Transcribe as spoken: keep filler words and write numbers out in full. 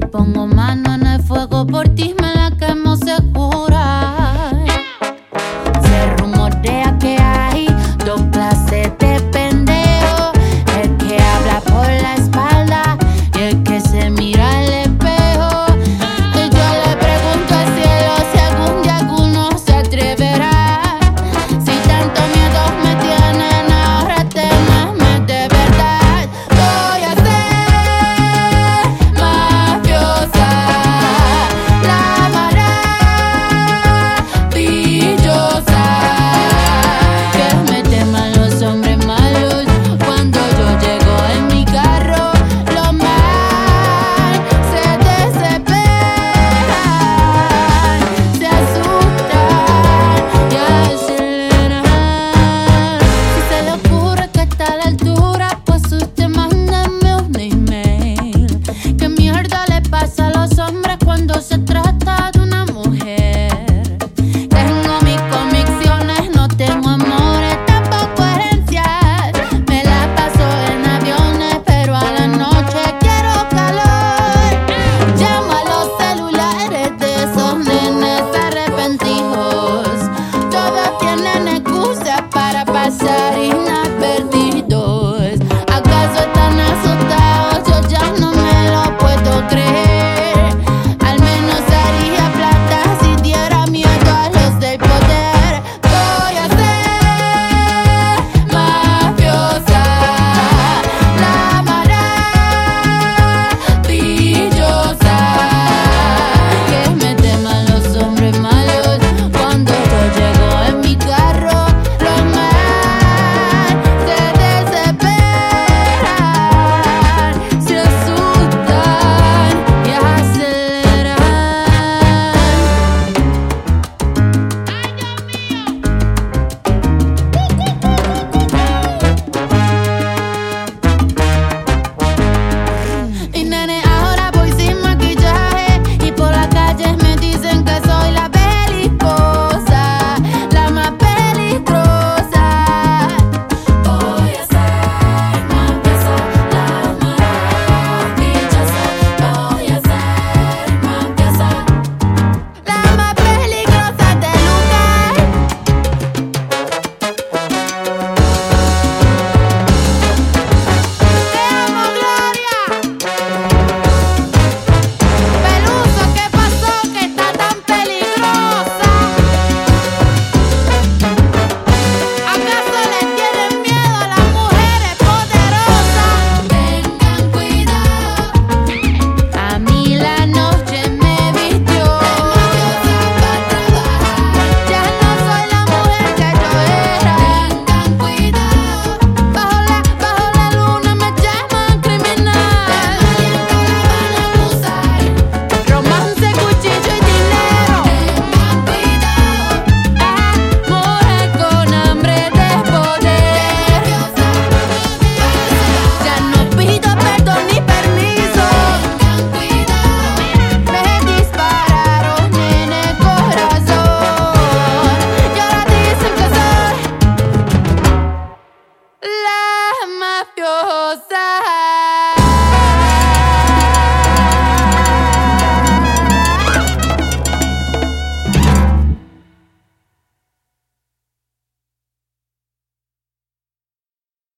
pongo mano en el fuego por ti, me la quemo segura. Se rumorea que hay dos clases de pendejo: el que habla por la espalda y el que se mira al espejo. Y yo le pregunto al cielo si algún día alguno se atreverá. Si tanto miedo me tienen, ahora temerme de verdad. Voy a ser mafiosa, la maravillosa, que me teman los hombres malos. Cuando yo llego en mi carro, los mal se desesperan, se asustan y aceleran. Si se le ocurre que está a la altura, pues usted mándame un email. ¿Qué mierda le pasa a los hombres cuando se trata de una mujer? Tengo mis convicciones, no tengo amores, tampoco herencias. Me la paso en aviones, pero a la noche quiero calor. Llamo a los celulares de esos nenes arrepentidos. Todos tienen excusas para pasar inadvertidos. ¿Acaso están asustados? Yo ya no me lo puedo creer. Al menos haría plata si diera miedo a los del poder. Voy a ser mafiosa, la maravillosa, que me teman los hombres malos. Cuando yo llego en mi carro, los mal se desesperan, se asustan y aceleran. Y nene, ahora voy sin maquillaje y por la calle me dicen que soy la belicosa, la más peligrosa. Voy a ser mafiosa, la maravillosa. Voy a ser mafiosa, la más peligrosa del lugar. Te amo, Gloria. Peluso, ¿qué pasó que está tan peligrosa? ¿Acaso le tienen miedo a las mujeres poderosas? Tengan cuidado, a mí la noche me vistió de mafiosa para trabajar. Ya no soy la mujer que yo era. Tengan cuidado, bajo la, bajo la luna me llaman criminal. De maleante la van a acusar. Romance, cuchillo y dinero. Tengan cuidado, mujer con hambre de poder. Ya no pido perdón ni permiso. Tengan cuidado, me dispararon en el corazón. Y ahora dicen que soy la mafiosa.